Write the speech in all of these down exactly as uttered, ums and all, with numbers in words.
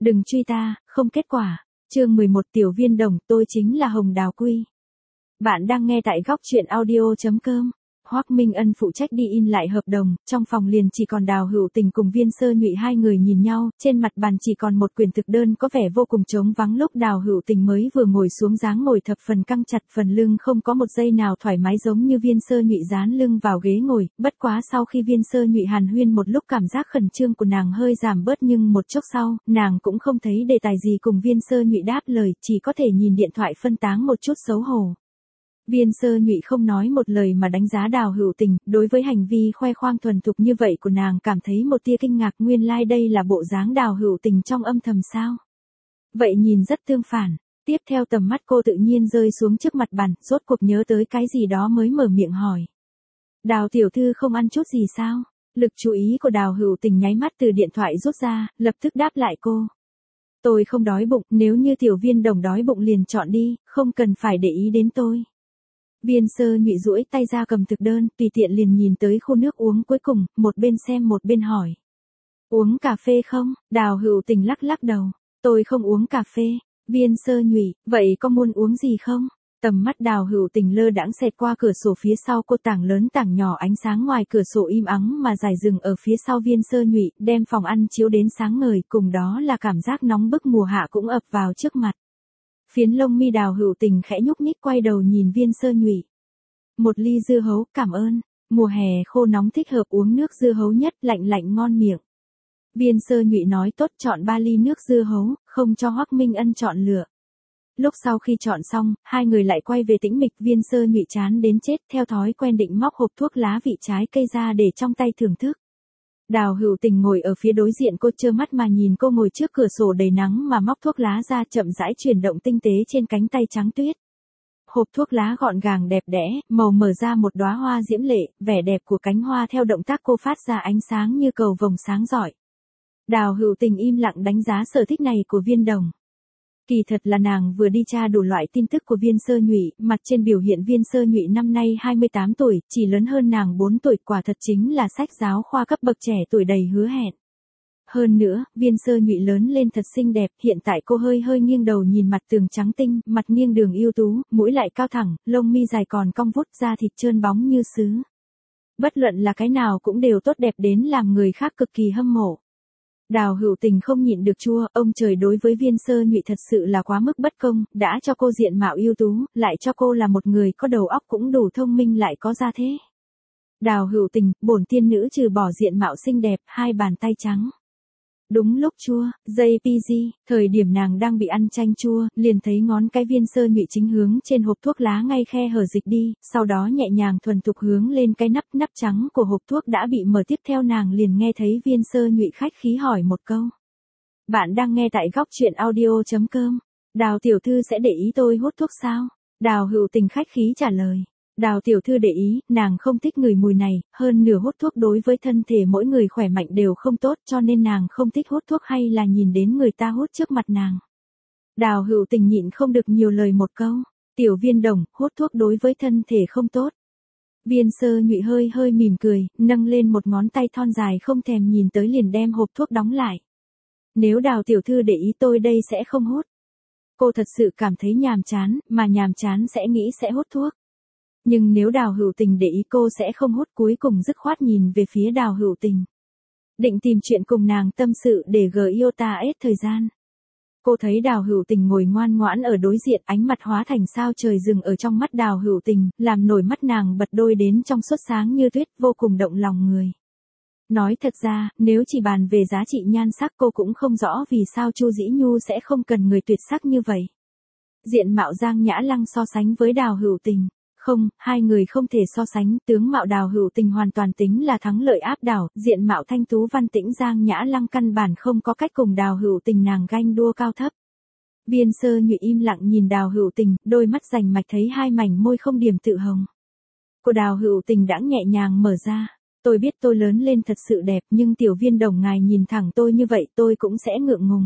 Đừng truy ta, không kết quả. Chương mười một Tiểu Viên Đồng, tôi chính là Hồng Đào Quy. Bạn đang nghe tại góc truyện audio chấm com. Hoắc Minh Ân phụ trách đi in lại hợp đồng, trong phòng liền chỉ còn Đào Hữu Tình cùng Viên Sơ Nhụy hai người nhìn nhau, trên mặt bàn chỉ còn một quyển thực đơn có vẻ vô cùng trống vắng. Lúc Đào Hữu Tình mới vừa ngồi xuống dáng ngồi thập phần căng chặt, phần lưng không có một giây nào thoải mái giống như Viên Sơ Nhụy dán lưng vào ghế ngồi, bất quá sau khi Viên Sơ Nhụy hàn huyên một lúc cảm giác khẩn trương của nàng hơi giảm bớt, nhưng một chốc sau, nàng cũng không thấy đề tài gì cùng Viên Sơ Nhụy đáp lời, chỉ có thể nhìn điện thoại phân tán một chút xấu hổ. Viên Sơ Nhụy không nói một lời mà đánh giá Đào Hữu Tình, đối với hành vi khoe khoang thuần thục như vậy của nàng cảm thấy một tia kinh ngạc, nguyên lai like đây là bộ dáng Đào Hữu Tình trong âm thầm sao? Vậy nhìn rất tương phản. Tiếp theo tầm mắt cô tự nhiên rơi xuống trước mặt bàn, rốt cuộc nhớ tới cái gì đó mới mở miệng hỏi. Đào tiểu thư không ăn chút gì sao? Lực chú ý của Đào Hữu Tình nháy mắt từ điện thoại rút ra, lập tức đáp lại cô. Tôi không đói bụng, nếu như Tiểu Viên Đồng đói bụng liền chọn đi, không cần phải để ý đến tôi. Viên Sơ Nhụy duỗi tay ra cầm thực đơn, tùy tiện liền nhìn tới khu nước uống cuối cùng, một bên xem một bên hỏi. Uống cà phê không? Đào Hữu Tình lắc lắc đầu. Tôi không uống cà phê. Viên Sơ Nhụy, vậy có muốn uống gì không? Tầm mắt Đào Hữu Tình lơ đãng xẹt qua cửa sổ phía sau cô, tảng lớn tảng nhỏ ánh sáng ngoài cửa sổ im ắng mà dài dừng ở phía sau Viên Sơ Nhụy, đem phòng ăn chiếu đến sáng ngời, cùng đó là cảm giác nóng bức mùa hạ cũng ập vào trước mặt. Phiến lông mi Đào Hữu Tình khẽ nhúc nhích quay đầu nhìn Viên Sơ Nhụy. Một ly dưa hấu, cảm ơn. Mùa hè khô nóng thích hợp uống nước dưa hấu nhất, lạnh lạnh ngon miệng. Viên Sơ Nhụy nói tốt, chọn ba ly nước dưa hấu, không cho Hoắc Minh Ân chọn lựa. Lúc sau khi chọn xong, hai người lại quay về tĩnh mịch. Viên Sơ Nhụy chán đến chết, theo thói quen định móc hộp thuốc lá vị trái cây ra để trong tay thưởng thức. Đào Hữu Tình ngồi ở phía đối diện cô, trơ mắt mà nhìn cô ngồi trước cửa sổ đầy nắng mà móc thuốc lá ra, chậm rãi chuyển động tinh tế trên cánh tay trắng tuyết. Hộp thuốc lá gọn gàng đẹp đẽ, màu mở ra một đóa hoa diễm lệ, vẻ đẹp của cánh hoa theo động tác cô phát ra ánh sáng như cầu vồng sáng rọi. Đào Hữu Tình im lặng đánh giá sở thích này của Viên Đồng. Kỳ thật là nàng vừa đi tra đủ loại tin tức của Viên Sơ Nhụy, mặt trên biểu hiện Viên Sơ Nhụy năm nay hai mươi tám tuổi, chỉ lớn hơn nàng bốn tuổi, quả thật chính là sách giáo khoa cấp bậc trẻ tuổi đầy hứa hẹn. Hơn nữa, Viên Sơ Nhụy lớn lên thật xinh đẹp, hiện tại cô hơi hơi nghiêng đầu nhìn mặt tường trắng tinh, mặt nghiêng đường ưu tú, mũi lại cao thẳng, lông mi dài còn cong vút, da thịt trơn bóng như sứ. Bất luận là cái nào cũng đều tốt đẹp đến làm người khác cực kỳ hâm mộ. Đào Hữu Tình không nhịn được chua, ông trời đối với Viên Sơ Nhụy thật sự là quá mức bất công, đã cho cô diện mạo ưu tú, lại cho cô là một người có đầu óc cũng đủ thông minh lại có gia thế. Đào Hữu Tình, bổn tiên nữ trừ bỏ diện mạo xinh đẹp, hai bàn tay trắng. Đúng lúc chua, jê pê giê, thời điểm nàng đang bị ăn chanh chua, liền thấy ngón cái Viên Sơ Nhụy chính hướng trên hộp thuốc lá ngay khe hở dịch đi, sau đó nhẹ nhàng thuần thục hướng lên cái nắp, nắp trắng của hộp thuốc đã bị mở, tiếp theo nàng liền nghe thấy Viên Sơ Nhụy khách khí hỏi một câu. Bạn đang nghe tại góc truyện audio chấm com. Đào tiểu thư sẽ để ý tôi hút thuốc sao? Đào Hữu Tình khách khí trả lời. Đào tiểu thư để ý, nàng không thích ngửi mùi này, hơn nửa hút thuốc đối với thân thể mỗi người khỏe mạnh đều không tốt, cho nên nàng không thích hút thuốc hay là nhìn đến người ta hút trước mặt nàng. Đào Hữu Tình nhịn không được nhiều lời một câu. Tiểu Viên Đồng, hút thuốc đối với thân thể không tốt. Viên Sơ Nhụy hơi hơi mỉm cười, nâng lên một ngón tay thon dài không thèm nhìn tới liền đem hộp thuốc đóng lại. Nếu Đào tiểu thư để ý tôi đây sẽ không hút. Cô thật sự cảm thấy nhàm chán, mà nhàm chán sẽ nghĩ sẽ hút thuốc. Nhưng nếu Đào Hữu Tình để ý cô sẽ không hút, cuối cùng dứt khoát nhìn về phía Đào Hữu Tình. Định tìm chuyện cùng nàng tâm sự để gờ yêu ta hết thời gian. Cô thấy Đào Hữu Tình ngồi ngoan ngoãn ở đối diện, ánh mặt hóa thành sao trời rừng ở trong mắt Đào Hữu Tình, làm nổi mắt nàng bật đôi đến trong suốt sáng như tuyết, vô cùng động lòng người. Nói thật ra, nếu chỉ bàn về giá trị nhan sắc cô cũng không rõ vì sao Chu Dĩ Nhu sẽ không cần người tuyệt sắc như vậy. Diện mạo Giang Nhã Lăng so sánh với Đào Hữu Tình. Không, hai người không thể so sánh, tướng mạo Đào Hữu Tình hoàn toàn tính là thắng lợi áp đảo, diện mạo thanh tú văn tĩnh Giang Nhã Lăng căn bản không có cách cùng Đào Hữu Tình nàng ganh đua cao thấp. Viên Sơ Nhụy im lặng nhìn Đào Hữu Tình, đôi mắt rành mạch thấy hai mảnh môi không điểm tự hồng. Cô Đào Hữu Tình đã nhẹ nhàng mở ra. Tôi biết tôi lớn lên thật sự đẹp, nhưng Tiểu Viên Đồng ngài nhìn thẳng tôi như vậy tôi cũng sẽ ngượng ngùng.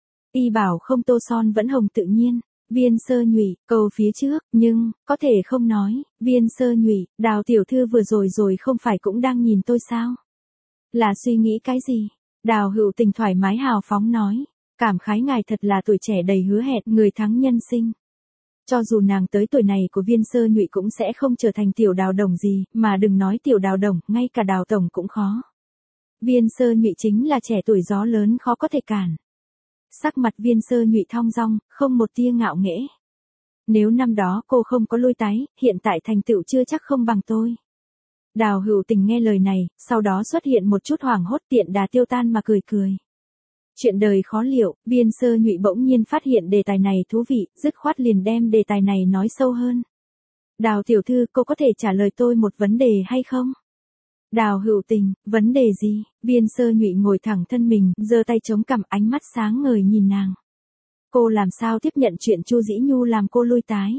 Y bảo không tô son vẫn hồng tự nhiên. Viên Sơ Nhụy, câu phía trước, nhưng, có thể không nói, Viên Sơ Nhụy, Đào tiểu thư vừa rồi rồi không phải cũng đang nhìn tôi sao? Là suy nghĩ cái gì? Đào Hữu Tình thoải mái hào phóng nói. Cảm khái ngài thật là tuổi trẻ đầy hứa hẹn, người thắng nhân sinh. Cho dù nàng tới tuổi này của Viên Sơ Nhụy cũng sẽ không trở thành tiểu đào đồng gì, mà đừng nói tiểu đào đồng, ngay cả đào tổng cũng khó. Viên Sơ Nhụy chính là trẻ tuổi gió lớn khó có thể cản. Sắc mặt Viên Sơ Nhụy thong dong, không một tia ngạo nghễ. Nếu năm đó cô không có lui tái, hiện tại thành tựu chưa chắc không bằng tôi. Đào Hữu Tình nghe lời này, sau đó xuất hiện một chút hoảng hốt, tiện đà tiêu tan mà cười cười. Chuyện đời khó liệu, Viên Sơ Nhụy bỗng nhiên phát hiện đề tài này thú vị, dứt khoát liền đem đề tài này nói sâu hơn. Đào tiểu thư, cô có thể trả lời tôi một vấn đề hay không? Đào Hữu Tình, vấn đề gì? Viên Sơ Nhụy ngồi thẳng thân mình, giơ tay chống cằm, ánh mắt sáng ngời nhìn nàng. Cô làm sao tiếp nhận chuyện Chu Dĩ Nhu làm cô lui tái?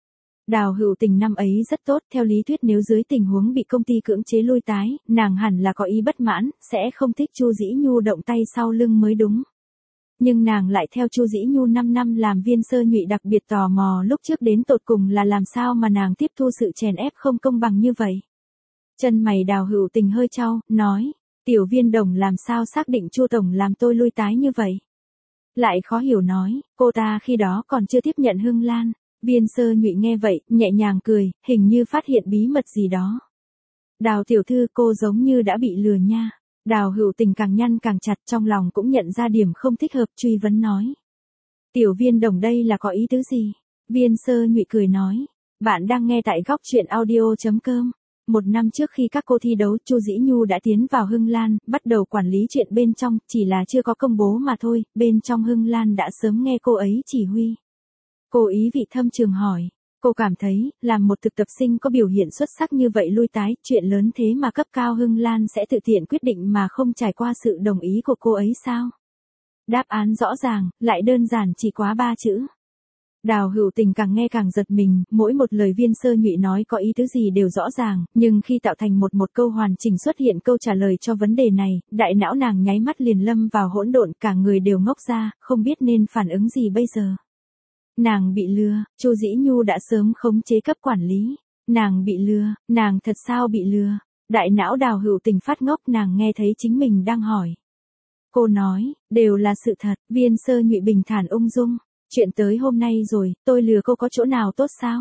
Đào Hữu Tình năm ấy rất tốt, theo lý thuyết nếu dưới tình huống bị công ty cưỡng chế lui tái, nàng hẳn là có ý bất mãn, sẽ không thích Chu Dĩ Nhu động tay sau lưng mới đúng. Nhưng nàng lại theo Chu Dĩ Nhu năm năm làm Viên Sơ Nhụy đặc biệt tò mò lúc trước đến tột cùng là làm sao mà nàng tiếp thu sự chèn ép không công bằng như vậy. Chân mày Đào Hữu Tình hơi chau, nói, tiểu Viên đồng làm sao xác định Chu tổng làm tôi lui tái như vậy? Lại khó hiểu nói, cô ta khi đó còn chưa tiếp nhận Hưng Lan. Viên Sơ Nhụy nghe vậy, nhẹ nhàng cười, hình như phát hiện bí mật gì đó. Đào tiểu thư, cô giống như đã bị lừa nha. Đào Hữu Tình càng nhăn càng chặt, trong lòng cũng nhận ra điểm không thích hợp, truy vấn nói. Tiểu Viên đồng đây là có ý tứ gì? Viên Sơ Nhụy cười nói, bạn đang nghe tại góc truyện audio.com. Một năm trước khi các cô thi đấu, Chu Dĩ Nhu đã tiến vào Hưng Lan, bắt đầu quản lý chuyện bên trong, chỉ là chưa có công bố mà thôi, bên trong Hưng Lan đã sớm nghe cô ấy chỉ huy. Cô ý vị thâm trường hỏi, cô cảm thấy, làm một thực tập sinh có biểu hiện xuất sắc như vậy lui tái, chuyện lớn thế mà cấp cao Hưng Lan sẽ tự tiện quyết định mà không trải qua sự đồng ý của cô ấy sao? Đáp án rõ ràng, lại đơn giản chỉ quá ba chữ. Đào Hữu Tình càng nghe càng giật mình, mỗi một lời Viên Sơ Nhụy nói có ý tứ gì đều rõ ràng, nhưng khi tạo thành một một câu hoàn chỉnh xuất hiện câu trả lời cho vấn đề này, đại não nàng nháy mắt liền lâm vào hỗn độn, cả người đều ngốc ra, không biết nên phản ứng gì bây giờ. Nàng bị lừa, Chu Dĩ Nhu đã sớm khống chế cấp quản lý. Nàng bị lừa, nàng thật sao bị lừa? Đại não Đào Hữu Tình phát ngốc, nàng nghe thấy chính mình đang hỏi. Cô nói, đều là sự thật, Viên Sơ Nhụy bình thản ung dung. Chuyện tới hôm nay rồi, tôi lừa cô có chỗ nào tốt sao?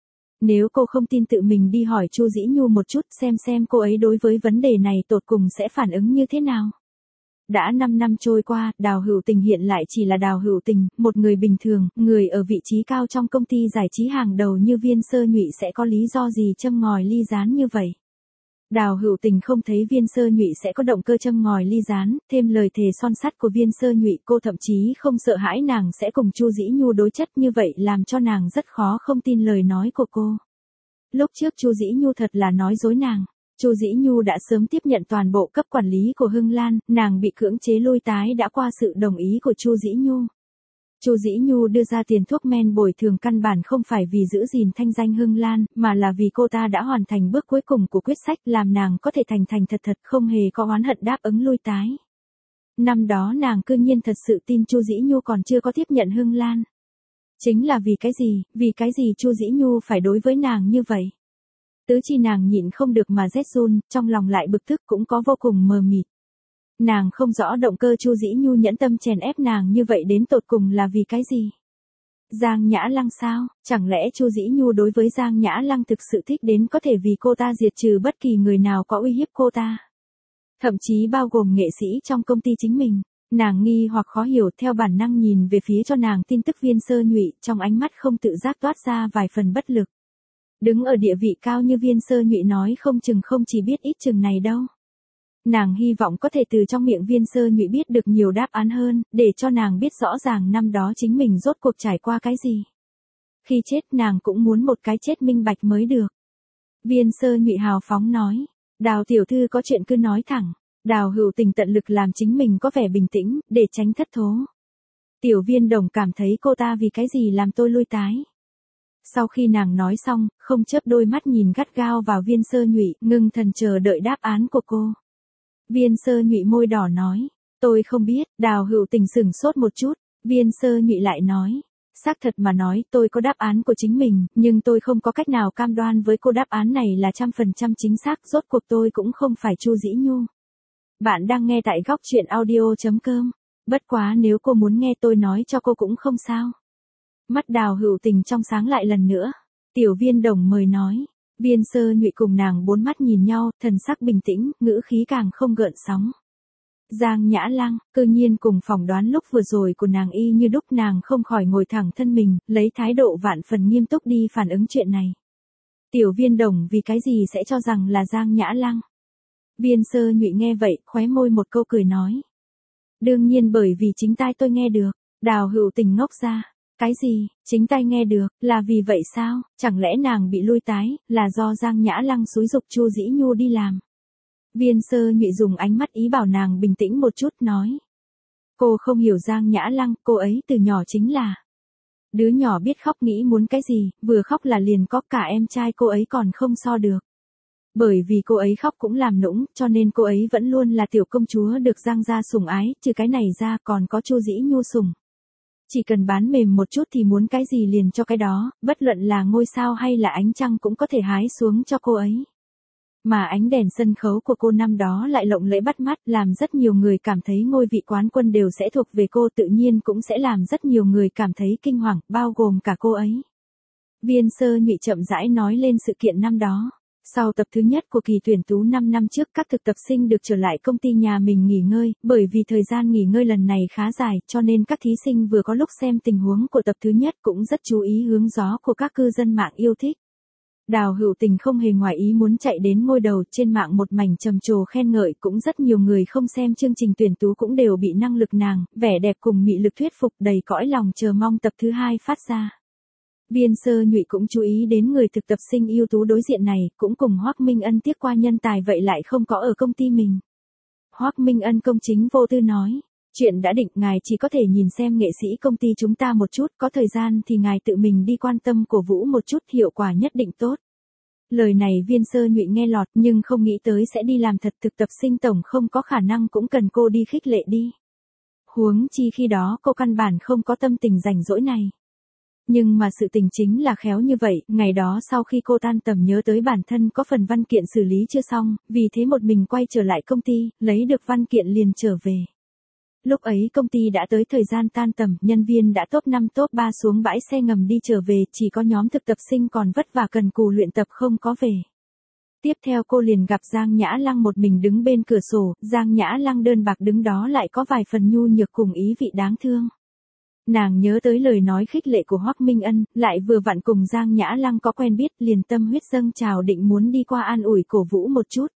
Nếu cô không tin tự mình đi hỏi Chu Dĩ Nhu một chút xem xem cô ấy đối với vấn đề này tột cùng sẽ phản ứng như thế nào. Đã năm năm trôi qua, Đào Hữu Tình hiện lại chỉ là Đào Hữu Tình, một người bình thường, người ở vị trí cao trong công ty giải trí hàng đầu như Viên Sơ Nhụy sẽ có lý do gì châm ngòi ly gián như vậy. Đào Hữu Tình không thấy Viên Sơ Nhụy sẽ có động cơ châm ngòi ly gián, thêm lời thề son sắt của Viên Sơ Nhụy, cô thậm chí không sợ hãi nàng sẽ cùng Chu Dĩ Nhu đối chất, như vậy làm cho nàng rất khó không tin lời nói của cô. Lúc trước Chu Dĩ Nhu thật là nói dối nàng. Chu Dĩ Nhu đã sớm tiếp nhận toàn bộ cấp quản lý của Hưng Lan, nàng bị cưỡng chế lui tái đã qua sự đồng ý của Chu Dĩ Nhu. Chu Dĩ Nhu đưa ra tiền thuốc men bồi thường căn bản không phải vì giữ gìn thanh danh Hưng Lan, mà là vì cô ta đã hoàn thành bước cuối cùng của quyết sách, làm nàng có thể thành thành thật thật không hề có oán hận đáp ứng lui tái. Năm đó nàng cư nhiên thật sự tin Chu Dĩ Nhu còn chưa có tiếp nhận Hưng Lan. Chính là vì cái gì, vì cái gì Chu Dĩ Nhu phải đối với nàng như vậy? Tứ chi nàng nhịn không được mà rét run, trong lòng lại bực tức cũng có vô cùng mờ mịt. Nàng không rõ động cơ Chu Dĩ Nhu nhẫn tâm chèn ép nàng như vậy đến tột cùng là vì cái gì? Giang Nhã Lăng sao? Chẳng lẽ Chu Dĩ Nhu đối với Giang Nhã Lăng thực sự thích đến có thể vì cô ta diệt trừ bất kỳ người nào có uy hiếp cô ta? Thậm chí bao gồm nghệ sĩ trong công ty chính mình. Nàng nghi hoặc khó hiểu, theo bản năng nhìn về phía cho nàng tin tức Viên Sơ Nhụy, trong ánh mắt không tự giác toát ra vài phần bất lực. Đứng ở địa vị cao như Viên Sơ Nhụy nói không chừng không chỉ biết ít chừng này đâu. Nàng hy vọng có thể từ trong miệng Viên Sơ Nhụy biết được nhiều đáp án hơn, để cho nàng biết rõ ràng năm đó chính mình rốt cuộc trải qua cái gì. Khi chết nàng cũng muốn một cái chết minh bạch mới được. Viên Sơ Nhụy hào phóng nói, Đào tiểu thư có chuyện cứ nói thẳng. Đào Hữu Tình tận lực làm chính mình có vẻ bình tĩnh, để tránh thất thố. Tiểu Viên đồng cảm thấy cô ta vì cái gì làm tôi lui tái. Sau khi nàng nói xong, không chớp đôi mắt nhìn gắt gao vào Viên Sơ Nhụy, ngưng thần chờ đợi đáp án của cô. Viên Sơ Nhụy môi đỏ nói, tôi không biết. Đào Hữu Tình sửng sốt một chút, Viên Sơ Nhụy lại nói, xác thật mà nói tôi có đáp án của chính mình, nhưng tôi không có cách nào cam đoan với cô đáp án này là trăm phần trăm chính xác, rốt cuộc tôi cũng không phải Chu Dĩ Nhu. Bạn đang nghe tại góc truyện audio.com. Bất quá nếu cô muốn nghe tôi nói cho cô cũng không sao. Mắt Đào Hữu Tình trong sáng lại lần nữa. Tiểu Viên Đồng mời nói. Viên Sơ Nhụy cùng nàng bốn mắt nhìn nhau, thần sắc bình tĩnh, ngữ khí càng không gợn sóng. Giang Nhã Lăng, cư nhiên cùng phỏng đoán lúc vừa rồi của nàng y như đúc, nàng không khỏi ngồi thẳng thân mình, lấy thái độ vạn phần nghiêm túc đi phản ứng chuyện này. Tiểu Viên Đồng vì cái gì sẽ cho rằng là Giang Nhã Lăng? Viên Sơ Nhụy nghe vậy, khóe môi một câu cười nói. Đương nhiên bởi vì chính tai tôi nghe được. Đào Hữu Tình ngốc ra. Cái gì, chính tai nghe được, là vì vậy sao, chẳng lẽ nàng bị lui tái, là do Giang Nhã Lăng xúi giục Chu Dĩ Nhu đi làm. Viên Sơ Nhụy dùng ánh mắt ý bảo nàng bình tĩnh một chút nói. Cô không hiểu Giang Nhã Lăng, cô ấy từ nhỏ chính là đứa nhỏ biết khóc, nghĩ muốn cái gì, vừa khóc là liền có, cả em trai cô ấy còn không so được. Bởi vì cô ấy khóc cũng làm nũng, cho nên cô ấy vẫn luôn là tiểu công chúa được Giang gia sủng ái, trừ cái này ra còn có Chu Dĩ Nhu sủng. Chỉ cần bán mềm một chút thì muốn cái gì liền cho cái đó, bất luận là ngôi sao hay là ánh trăng cũng có thể hái xuống cho cô ấy. Mà ánh đèn sân khấu của cô năm đó lại lộng lẫy bắt mắt, làm rất nhiều người cảm thấy ngôi vị quán quân đều sẽ thuộc về cô, tự nhiên cũng sẽ làm rất nhiều người cảm thấy kinh hoàng, bao gồm cả cô ấy. Viên Sơ Nhụy chậm rãi nói lên sự kiện năm đó. Sau tập thứ nhất của kỳ tuyển tú năm năm trước, các thực tập sinh được trở lại công ty nhà mình nghỉ ngơi, bởi vì thời gian nghỉ ngơi lần này khá dài, cho nên các thí sinh vừa có lúc xem tình huống của tập thứ nhất cũng rất chú ý hướng gió của các cư dân mạng yêu thích. Đào Hữu Tình không hề ngoài ý muốn chạy đến ngôi đầu, trên mạng một mảnh trầm trồ khen ngợi, cũng rất nhiều người không xem chương trình tuyển tú cũng đều bị năng lực nàng, vẻ đẹp cùng mị lực thuyết phục, đầy cõi lòng chờ mong tập thứ hai phát ra. Viên Sơ Nhụy cũng chú ý đến người thực tập sinh ưu tú đối diện này, cũng cùng Hoắc Minh Ân tiếc qua nhân tài vậy lại không có ở công ty mình. Hoắc Minh Ân công chính vô tư nói, chuyện đã định, ngài chỉ có thể nhìn xem nghệ sĩ công ty chúng ta một chút, có thời gian thì ngài tự mình đi quan tâm cổ vũ một chút, hiệu quả nhất định tốt. Lời này Viên Sơ Nhụy nghe lọt nhưng không nghĩ tới sẽ đi làm thật, thực tập sinh tổng không có khả năng cũng cần cô đi khích lệ đi. Huống chi khi đó cô căn bản không có tâm tình rảnh rỗi này. Nhưng mà sự tình chính là khéo như vậy, ngày đó sau khi cô tan tầm nhớ tới bản thân có phần văn kiện xử lý chưa xong, vì thế một mình quay trở lại công ty, lấy được văn kiện liền trở về. Lúc ấy công ty đã tới thời gian tan tầm, nhân viên đã top năm top ba xuống bãi xe ngầm đi trở về, chỉ có nhóm thực tập sinh còn vất vả cần cù luyện tập không có về. Tiếp theo cô liền gặp Giang Nhã Lăng một mình đứng bên cửa sổ, Giang Nhã Lăng đơn bạc đứng đó lại có vài phần nhu nhược cùng ý vị đáng thương. Nàng nhớ tới lời nói khích lệ của Hoắc Minh Ân, lại vừa vặn cùng Giang Nhã Lăng có quen biết, liền tâm huyết dâng trào định muốn đi qua an ủi cổ vũ một chút.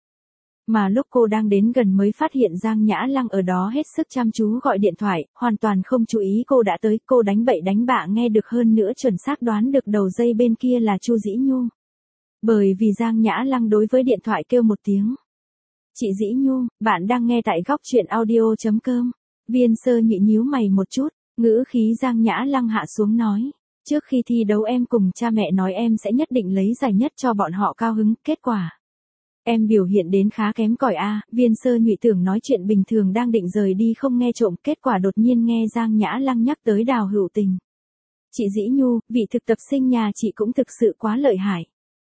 Mà lúc cô đang đến gần mới phát hiện Giang Nhã Lăng ở đó hết sức chăm chú gọi điện thoại, hoàn toàn không chú ý cô đã tới, cô đánh bậy đánh bạ nghe được, hơn nữa chuẩn xác đoán được đầu dây bên kia là Chu Dĩ Nhu. Bởi vì Giang Nhã Lăng đối với điện thoại kêu một tiếng. Chị Dĩ Nhu, bạn đang nghe tại góc truyện audio chấm com. Viên Sơ Nhụy nhíu mày một chút. Ngữ khí Giang Nhã Lăng hạ xuống nói, trước khi thi đấu em cùng cha mẹ nói em sẽ nhất định lấy giải nhất cho bọn họ cao hứng, kết quả em biểu hiện đến khá kém cỏi a. Viên Sơ Nhụy tưởng nói chuyện bình thường đang định rời đi không nghe trộm, kết quả đột nhiên nghe Giang Nhã Lăng nhắc tới Đào Hữu Tình. Chị Dĩ Nhu, vị thực tập sinh nhà chị cũng thực sự quá lợi hại.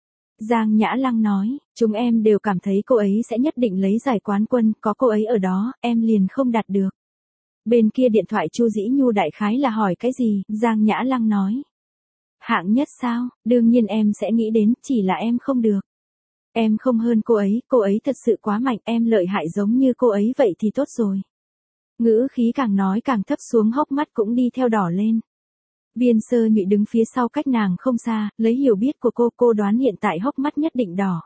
Giang Nhã Lăng nói, chúng em đều cảm thấy cô ấy sẽ nhất định lấy giải quán quân, có cô ấy ở đó, em liền không đạt được. Bên kia điện thoại Chu Dĩ Nhu đại khái là hỏi cái gì, Giang Nhã Lăng nói. Hạng nhất sao, đương nhiên em sẽ nghĩ đến, chỉ là em không được. Em không hơn cô ấy, cô ấy thật sự quá mạnh, em lợi hại giống như cô ấy vậy thì tốt rồi. Ngữ khí càng nói càng thấp xuống, hốc mắt cũng đi theo đỏ lên. Viên Sơ Nhụy đứng phía sau cách nàng không xa, lấy hiểu biết của cô, cô đoán hiện tại hốc mắt nhất định đỏ.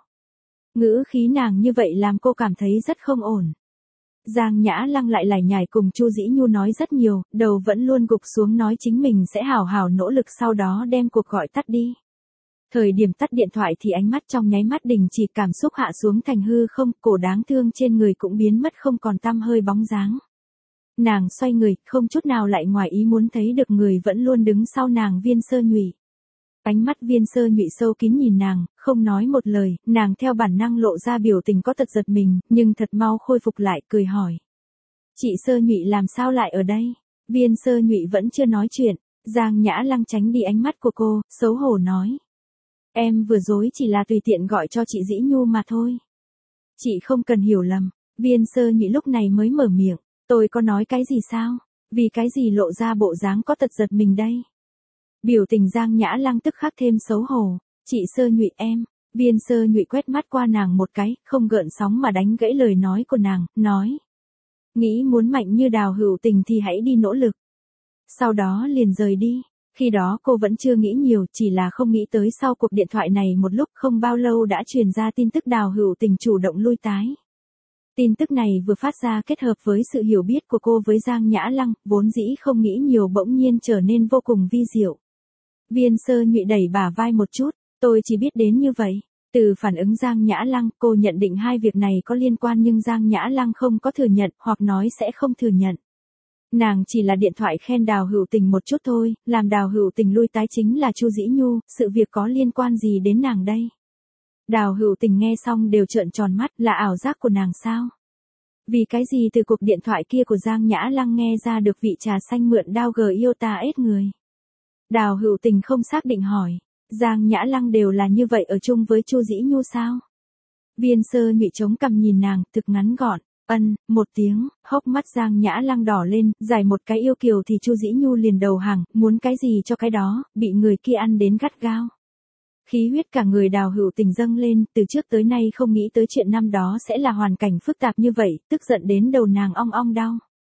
Ngữ khí nàng như vậy làm cô cảm thấy rất không ổn. Giang Nhã Lăng lại lải nhải cùng Chu Dĩ Nhu nói rất nhiều, đầu vẫn luôn gục xuống nói chính mình sẽ hào hào nỗ lực, sau đó đem cuộc gọi tắt đi. Thời điểm tắt điện thoại thì ánh mắt trong nháy mắt đình chỉ, cảm xúc hạ xuống thành hư không, cổ đáng thương trên người cũng biến mất không còn tăm hơi bóng dáng. Nàng xoay người, không chút nào lại ngoài ý muốn thấy được người vẫn luôn đứng sau nàng Viên Sơ Nhụy. Ánh mắt Viên Sơ Nhụy sâu kín nhìn nàng, không nói một lời, nàng theo bản năng lộ ra biểu tình có tật giật mình, nhưng thật mau khôi phục lại, cười hỏi. Chị Sơ Nhụy làm sao lại ở đây? Viên Sơ Nhụy vẫn chưa nói chuyện, Giang Nhã Lăng tránh đi ánh mắt của cô, xấu hổ nói. Em vừa dối chỉ là tùy tiện gọi cho chị Dĩ Nhu mà thôi. Chị không cần hiểu lầm. Viên Sơ Nhụy lúc này mới mở miệng, tôi có nói cái gì sao? Vì cái gì lộ ra bộ dáng có tật giật mình đây? Biểu tình Giang Nhã Lăng tức khắc thêm xấu hổ. Chị Sơ Nhụy em. Viên Sơ Nhụy quét mắt qua nàng một cái, không gợn sóng mà đánh gãy lời nói của nàng, nói. Nghĩ muốn mạnh như Đào Hữu Tình thì hãy đi nỗ lực. Sau đó liền rời đi. Khi đó cô vẫn chưa nghĩ nhiều, chỉ là không nghĩ tới sau cuộc điện thoại này một lúc không bao lâu đã truyền ra tin tức Đào Hữu Tình chủ động lui tái. Tin tức này vừa phát ra kết hợp với sự hiểu biết của cô với Giang Nhã Lăng, vốn dĩ không nghĩ nhiều bỗng nhiên trở nên vô cùng vi diệu. Viên Sơ Nhụy đẩy bả vai một chút, tôi chỉ biết đến như vậy. Từ phản ứng Giang Nhã Lăng, cô nhận định hai việc này có liên quan nhưng Giang Nhã Lăng không có thừa nhận hoặc nói sẽ không thừa nhận. Nàng chỉ là điện thoại khen Đào Hữu Tình một chút thôi, làm Đào Hữu Tình lui tái chính là Chu Dĩ Nhu, sự việc có liên quan gì đến nàng đây? Đào Hữu Tình nghe xong đều trợn tròn mắt, là ảo giác của nàng sao? Vì cái gì từ cuộc điện thoại kia của Giang Nhã Lăng nghe ra được vị trà xanh mượn đao gờ yêu ta ết người? Đào Hữu Tình không xác định hỏi, Giang Nhã Lăng đều là như vậy ở chung với Chu Dĩ Nhu sao? Viên Sơ Nhụy chống cằm nhìn nàng, thực ngắn gọn. Ân, một tiếng, hốc mắt Giang Nhã Lăng đỏ lên, giải một cái yêu kiều thì Chu Dĩ Nhu liền đầu hàng, muốn cái gì cho cái đó, bị người kia ăn đến gắt gao. Khí huyết cả người Đào Hữu Tình dâng lên, từ trước tới nay không nghĩ tới chuyện năm đó sẽ là hoàn cảnh phức tạp như vậy, tức giận đến đầu nàng ong ong đau.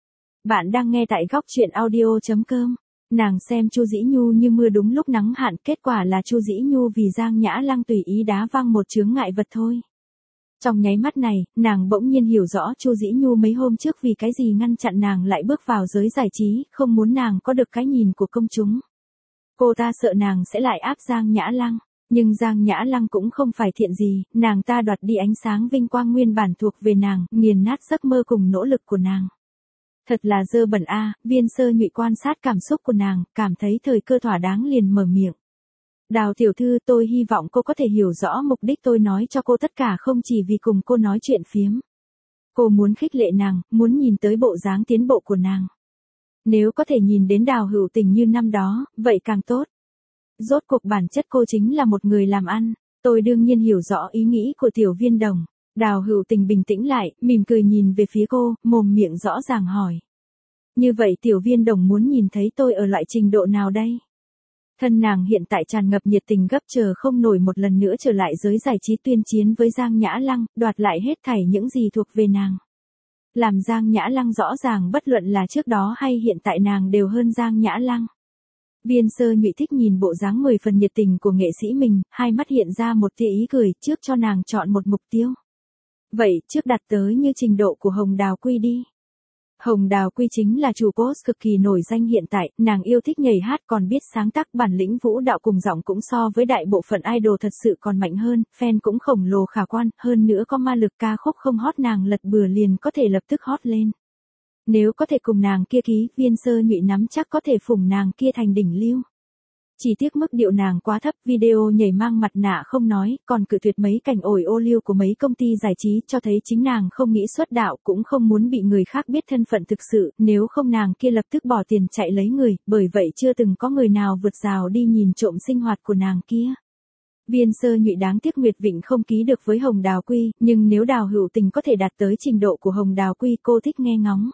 Bạn đang nghe tại góc truyện audio chấm com. Nàng xem Chu Dĩ Nhu như mưa đúng lúc nắng hạn, kết quả là Chu Dĩ Nhu vì Giang Nhã Lăng tùy ý đá văng một chướng ngại vật thôi. Trong nháy mắt này, nàng bỗng nhiên hiểu rõ Chu Dĩ Nhu mấy hôm trước vì cái gì ngăn chặn nàng lại bước vào giới giải trí, không muốn nàng có được cái nhìn của công chúng. Cô ta sợ nàng sẽ lại áp Giang Nhã Lăng, nhưng Giang Nhã Lăng cũng không phải thiện gì, nàng ta đoạt đi ánh sáng vinh quang nguyên bản thuộc về nàng, nghiền nát giấc mơ cùng nỗ lực của nàng. Thật là dơ bẩn a. Viên Sơ Nhụy quan sát cảm xúc của nàng, cảm thấy thời cơ thỏa đáng liền mở miệng. Đào tiểu thư, tôi hy vọng cô có thể hiểu rõ mục đích tôi nói cho cô tất cả không chỉ vì cùng cô nói chuyện phiếm. Cô muốn khích lệ nàng, muốn nhìn tới bộ dáng tiến bộ của nàng. Nếu có thể nhìn đến Đào Hữu Tình như năm đó, vậy càng tốt. Rốt cuộc bản chất cô chính là một người làm ăn, tôi đương nhiên hiểu rõ ý nghĩ của Tiểu Viên Đồng. Đào Hữu Tình bình tĩnh lại, mỉm cười nhìn về phía cô, mồm miệng rõ ràng hỏi. Như vậy Tiểu Viên Đồng muốn nhìn thấy tôi ở loại trình độ nào đây? Thân nàng hiện tại tràn ngập nhiệt tình gấp chờ không nổi một lần nữa trở lại giới giải trí tuyên chiến với Giang Nhã Lăng, đoạt lại hết thảy những gì thuộc về nàng. Làm Giang Nhã Lăng rõ ràng bất luận là trước đó hay hiện tại nàng đều hơn Giang Nhã Lăng. Viên Sơ Nhụy thích nhìn bộ dáng mười phần nhiệt tình của nghệ sĩ mình, hai mắt hiện ra một tia ý cười trước cho nàng chọn một mục tiêu. Vậy trước đặt tới như trình độ của Hồng Đào Quy đi. Hồng Đào Quy chính là chủ post cực kỳ nổi danh hiện tại, nàng yêu thích nhảy hát còn biết sáng tác bản lĩnh vũ đạo cùng giọng cũng so với đại bộ phận idol thật sự còn mạnh hơn, fan cũng khổng lồ khả quan, hơn nữa có ma lực ca khúc không hot nàng lật bừa liền có thể lập tức hot lên. Nếu có thể cùng nàng kia ký, Viên Sơ Nhụy nắm chắc có thể phủng nàng kia thành đỉnh lưu. Chỉ tiếc mức điệu nàng quá thấp, video nhảy mang mặt nạ không nói, còn cự tuyệt mấy cảnh ổi ô liu của mấy công ty giải trí cho thấy chính nàng không nghĩ xuất đạo cũng không muốn bị người khác biết thân phận thực sự, nếu không nàng kia lập tức bỏ tiền chạy lấy người, bởi vậy chưa từng có người nào vượt rào đi nhìn trộm sinh hoạt của nàng kia. Viên Sơ Nhụy đáng tiếc Nguyệt Vịnh không ký được với Hồng Đào Quy, nhưng nếu Đào Hữu Tình có thể đạt tới trình độ của Hồng Đào Quy cô thích nghe ngóng.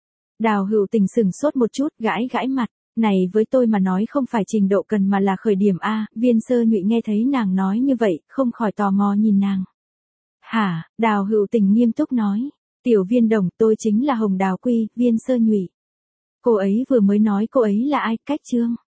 Đào Hữu Tình sửng sốt một chút, gãi gãi mặt. Này với tôi mà nói không phải trình độ cần mà là khởi điểm A. Viên Sơ Nhụy nghe thấy nàng nói như vậy, không khỏi tò mò nhìn nàng. Hả? Đào Hữu Tình nghiêm túc nói. Tiểu Viên Đồng, tôi chính là Hồng Đào Quy, Viên Sơ Nhụy. Cô ấy vừa mới nói cô ấy là ai, cách chương.